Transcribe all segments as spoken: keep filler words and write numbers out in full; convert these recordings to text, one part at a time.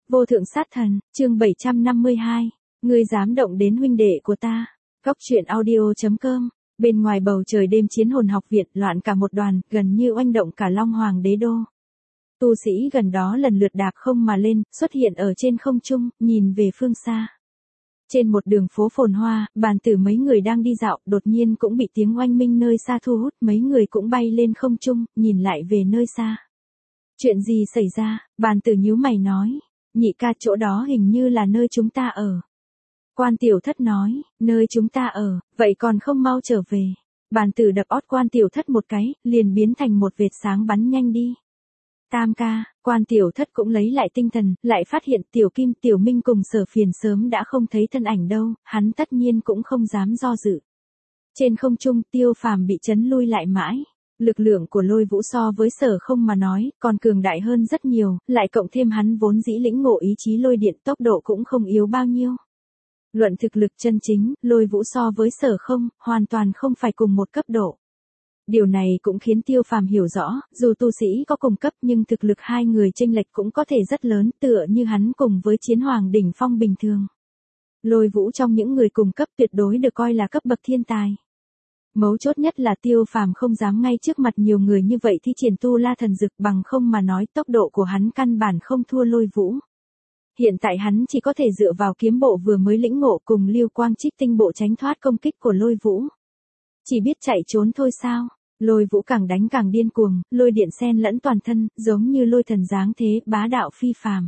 Vô thượng sát thần, chương bảy trăm năm mươi hai. Ngươi dám động đến huynh đệ của ta. Góc truyện audio chấm com. Bên ngoài bầu trời đêm chiến hồn học viện loạn cả một đoàn, gần như oanh động cả Long Hoàng đế đô. Tu sĩ gần đó lần lượt đạp không mà lên, xuất hiện ở trên không trung, nhìn về phương xa. Trên một đường phố phồn hoa, bàn tử mấy người đang đi dạo, đột nhiên cũng bị tiếng oanh minh nơi xa thu hút, mấy người cũng bay lên không trung, nhìn lại về nơi xa. Chuyện gì xảy ra? Bàn tử nhíu mày nói. Nhị ca, chỗ đó hình như là nơi chúng ta ở. Quan tiểu thất nói, nơi chúng ta ở, vậy còn không mau trở về. Bàn tử đập ót quan tiểu thất một cái, liền biến thành một vệt sáng bắn nhanh đi. Tam ca, quan tiểu thất cũng lấy lại tinh thần, lại phát hiện tiểu kim tiểu minh cùng Sở Phiền sớm đã không thấy thân ảnh đâu, hắn tất nhiên cũng không dám do dự. Trên không trung Tiêu Phàm bị chấn lui lại mãi. Lực lượng của Lôi Vũ so với Sở Không mà nói, còn cường đại hơn rất nhiều, lại cộng thêm hắn vốn dĩ lĩnh ngộ ý chí lôi điện, tốc độ cũng không yếu bao nhiêu. Luận thực lực chân chính, Lôi Vũ so với Sở Không, hoàn toàn không phải cùng một cấp độ. Điều này cũng khiến Tiêu Phàm hiểu rõ, dù tu sĩ có cùng cấp nhưng thực lực hai người chênh lệch cũng có thể rất lớn, tựa như hắn cùng với Chiến Hoàng đỉnh phong bình thường. Lôi Vũ trong những người cùng cấp tuyệt đối được coi là cấp bậc thiên tài. Mấu chốt nhất là Tiêu Phàm không dám ngay trước mặt nhiều người như vậy thi triển tu la thần dực, bằng không mà nói tốc độ của hắn căn bản không thua Lôi Vũ. Hiện tại hắn chỉ có thể dựa vào kiếm bộ vừa mới lĩnh ngộ cùng lưu quang trích tinh bộ tránh thoát công kích của Lôi Vũ. Chỉ biết chạy trốn thôi sao? Lôi Vũ càng đánh càng điên cuồng, lôi điện xen lẫn toàn thân, giống như lôi thần dáng thế, bá đạo phi phàm.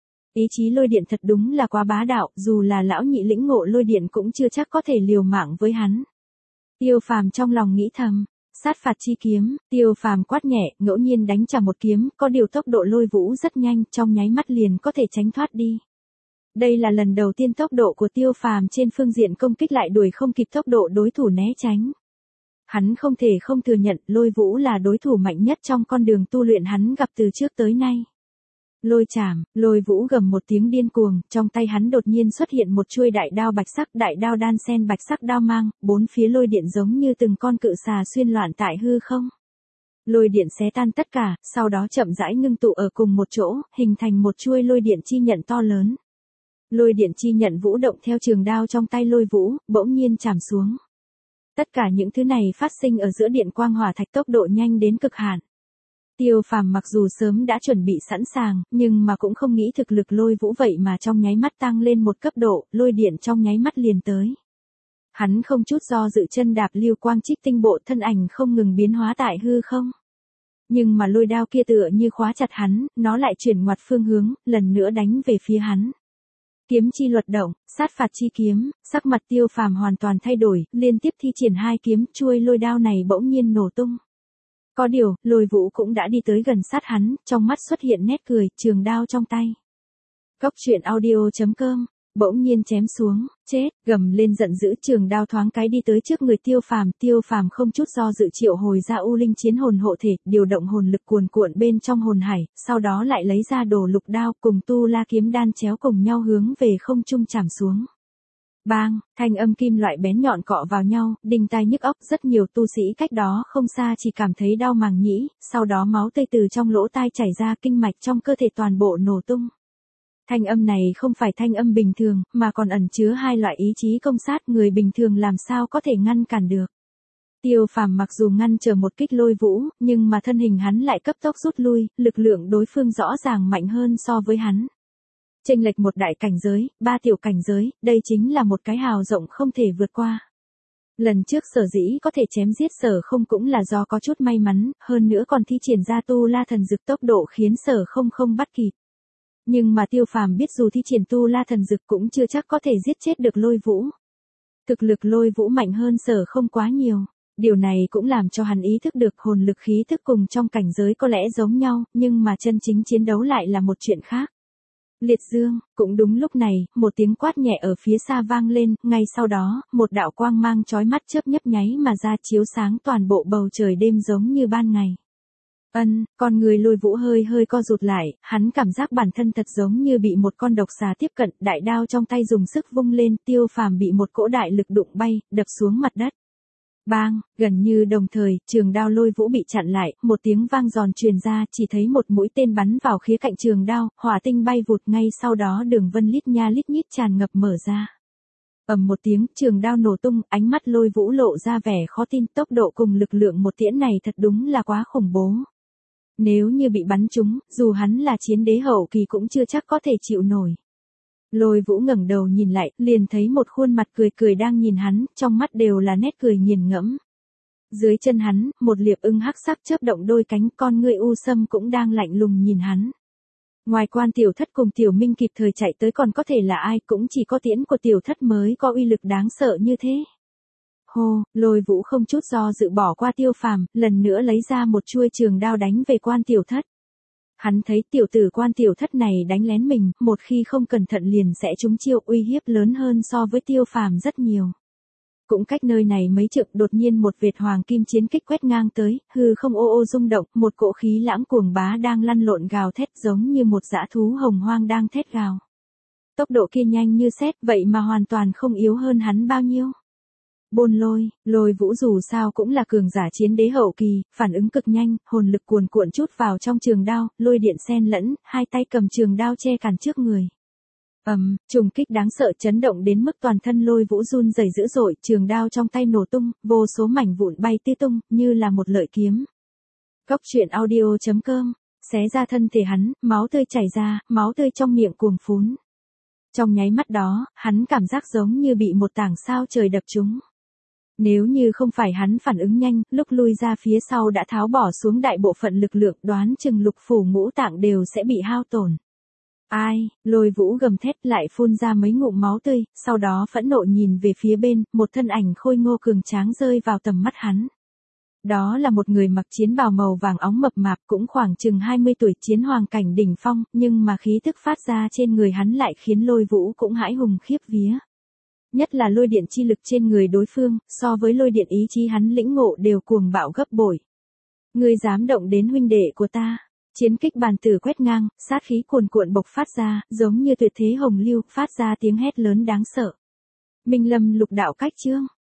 Ý chí lôi điện thật đúng là quá bá đạo, dù là lão nhị lĩnh ngộ lôi điện cũng chưa chắc có thể liều mạng với hắn. Tiêu Phàm trong lòng nghĩ thầm, sát phạt chi kiếm, Tiêu Phàm quát nhẹ, ngẫu nhiên đánh trả một kiếm, có điều tốc độ Lôi Vũ rất nhanh, trong nháy mắt liền có thể tránh thoát đi. Đây là lần đầu tiên tốc độ của Tiêu Phàm trên phương diện công kích lại đuổi không kịp tốc độ đối thủ né tránh. Hắn không thể không thừa nhận Lôi Vũ là đối thủ mạnh nhất trong con đường tu luyện hắn gặp từ trước tới nay. Lôi chảm, Lôi Vũ gầm một tiếng điên cuồng, trong tay hắn đột nhiên xuất hiện một chuôi đại đao bạch sắc, đại đao đan sen bạch sắc đao mang, bốn phía lôi điện giống như từng con cự xà xuyên loạn tại hư không. Lôi điện xé tan tất cả, sau đó chậm rãi ngưng tụ ở cùng một chỗ, hình thành một chuôi lôi điện chi nhận to lớn. Lôi điện chi nhận vũ động theo trường đao trong tay Lôi Vũ, bỗng nhiên chạm xuống. Tất cả những thứ này phát sinh ở giữa điện quang hỏa thạch, tốc độ nhanh đến cực hạn. Tiêu Phàm mặc dù sớm đã chuẩn bị sẵn sàng, nhưng mà cũng không nghĩ thực lực Lôi Vũ vậy mà trong nháy mắt tăng lên một cấp độ, lôi điện trong nháy mắt liền tới. Hắn không chút do dự chân đạp lưu quang trích tinh bộ, thân ảnh không ngừng biến hóa tại hư không. Nhưng mà lôi đao kia tựa như khóa chặt hắn, nó lại chuyển ngoặt phương hướng, lần nữa đánh về phía hắn. Kiếm chi luật động, sát phạt chi kiếm, sắc mặt Tiêu Phàm hoàn toàn thay đổi, liên tiếp thi triển hai kiếm, chuôi lôi đao này bỗng nhiên nổ tung. Có điều, Lôi Vũ cũng đã đi tới gần sát hắn, trong mắt xuất hiện nét cười, trường đao trong tay. Góc truyện audio chấm com, bỗng nhiên chém xuống, chết, gầm lên giận dữ, trường đao thoáng cái đi tới trước người Tiêu Phàm, Tiêu Phàm không chút do dự triệu hồi ra U Linh Chiến Hồn hộ thể, điều động hồn lực cuồn cuộn bên trong hồn hải, sau đó lại lấy ra Đồ Lục đao cùng tu la kiếm đan chéo cùng nhau hướng về không trung chạm xuống. Bang, thanh âm kim loại bén nhọn cọ vào nhau, đinh tai nhức óc, rất nhiều tu sĩ cách đó không xa chỉ cảm thấy đau màng nhĩ, sau đó máu tươi từ trong lỗ tai chảy ra, kinh mạch trong cơ thể toàn bộ nổ tung. Thanh âm này không phải thanh âm bình thường, mà còn ẩn chứa hai loại ý chí công sát, người bình thường làm sao có thể ngăn cản được. Tiêu Phàm mặc dù ngăn trở một kích Lôi Vũ, nhưng mà thân hình hắn lại cấp tốc rút lui, lực lượng đối phương rõ ràng mạnh hơn so với hắn. Chênh lệch một đại cảnh giới, ba tiểu cảnh giới, đây chính là một cái hào rộng không thể vượt qua. Lần trước Sở dĩ có thể chém giết Sở Không cũng là do có chút may mắn, hơn nữa còn thi triển ra tu la thần dực, tốc độ khiến Sở Không không bắt kịp. Nhưng mà Tiêu Phàm biết dù thi triển tu la thần dực cũng chưa chắc có thể giết chết được Lôi Vũ. Thực lực Lôi Vũ mạnh hơn Sở Không quá nhiều. Điều này cũng làm cho hắn ý thức được hồn lực khí thức cùng trong cảnh giới có lẽ giống nhau, nhưng mà chân chính chiến đấu lại là một chuyện khác. Liệt dương, cũng đúng lúc này, một tiếng quát nhẹ ở phía xa vang lên, ngay sau đó, một đạo quang mang chói mắt chớp nhấp nháy mà ra, chiếu sáng toàn bộ bầu trời đêm giống như ban ngày. Ân, con người Lôi Vũ hơi hơi co rụt lại, hắn cảm giác bản thân thật giống như bị một con độc xà tiếp cận, đại đao trong tay dùng sức vung lên, Tiêu Phàm bị một cỗ đại lực đụng bay, đập xuống mặt đất. Bang, gần như đồng thời, trường đao Lôi Vũ bị chặn lại, một tiếng vang giòn truyền ra, chỉ thấy một mũi tên bắn vào khía cạnh trường đao, hỏa tinh bay vụt, ngay sau đó đường vân lít nha lít nhít tràn ngập mở ra. Ầm một tiếng, trường đao nổ tung, ánh mắt Lôi Vũ lộ ra vẻ khó tin, tốc độ cùng lực lượng một tiễn này thật đúng là quá khủng bố. Nếu như bị bắn trúng, dù hắn là chiến đế hậu kỳ cũng chưa chắc có thể chịu nổi. Lôi Vũ ngẩng đầu nhìn lại, liền thấy một khuôn mặt cười cười đang nhìn hắn, trong mắt đều là nét cười nghiền ngẫm. Dưới chân hắn, một liệp ưng hắc sắc chớp động đôi cánh, con ngươi u sâm cũng đang lạnh lùng nhìn hắn. Ngoài Quan Tiểu Thất cùng Tiểu Minh kịp thời chạy tới, còn có thể là ai, cũng chỉ có tiễn của Tiểu Thất mới có uy lực đáng sợ như thế. Hô, Lôi Vũ không chút do dự bỏ qua Tiêu Phàm, lần nữa lấy ra một chuôi trường đao đánh về Quan Tiểu Thất. Hắn thấy tiểu tử Quan Tiểu Thất này đánh lén mình, một khi không cẩn thận liền sẽ trúng chiêu, uy hiếp lớn hơn so với Tiêu Phàm rất nhiều. Cũng cách nơi này mấy trượng, đột nhiên một vệt hoàng kim chiến kích quét ngang tới, hư không ô ô rung động, một cỗ khí lãng cuồng bá đang lăn lộn gào thét giống như một dã thú hồng hoang đang thét gào. Tốc độ kia nhanh như sét, vậy mà hoàn toàn không yếu hơn hắn bao nhiêu. Bôn Lôi, Lôi Vũ dù sao cũng là cường giả chiến đế hậu kỳ, phản ứng cực nhanh, hồn lực cuồn cuộn chút vào trong trường đao, lôi điện xen lẫn, hai tay cầm trường đao che cản trước người. Ầm, um, trùng kích đáng sợ chấn động đến mức toàn thân Lôi Vũ run rẩy dữ dội, trường đao trong tay nổ tung, vô số mảnh vụn bay tứ tung, như là một lợi kiếm. Góc truyện audio chấm com, xé ra thân thể hắn, máu tươi chảy ra, máu tươi trong miệng cuồng phún. Trong nháy mắt đó, hắn cảm giác giống như bị một tảng sao trời đập trúng. Nếu như không phải hắn phản ứng nhanh, lúc lui ra phía sau đã tháo bỏ xuống đại bộ phận lực lượng, đoán chừng lục phủ ngũ tạng đều sẽ bị hao tổn. Ai, Lôi Vũ gầm thét lại phun ra mấy ngụm máu tươi, sau đó phẫn nộ nhìn về phía bên, một thân ảnh khôi ngô cường tráng rơi vào tầm mắt hắn. Đó là một người mặc chiến bào màu vàng óng mập mạp, cũng khoảng chừng hai mươi tuổi, chiến hoàng cảnh đỉnh phong, nhưng mà khí tức phát ra trên người hắn lại khiến Lôi Vũ cũng hãi hùng khiếp vía. Nhất là lôi điện chi lực trên người đối phương, so với lôi điện ý chí hắn lĩnh ngộ đều cuồng bạo gấp bội. Ngươi dám động đến huynh đệ của ta? Chiến kích bàn tử quét ngang, sát khí cuồn cuộn bộc phát ra, giống như tuyệt thế hồng lưu, phát ra tiếng hét lớn đáng sợ. Minh Lâm lục đạo cách chương.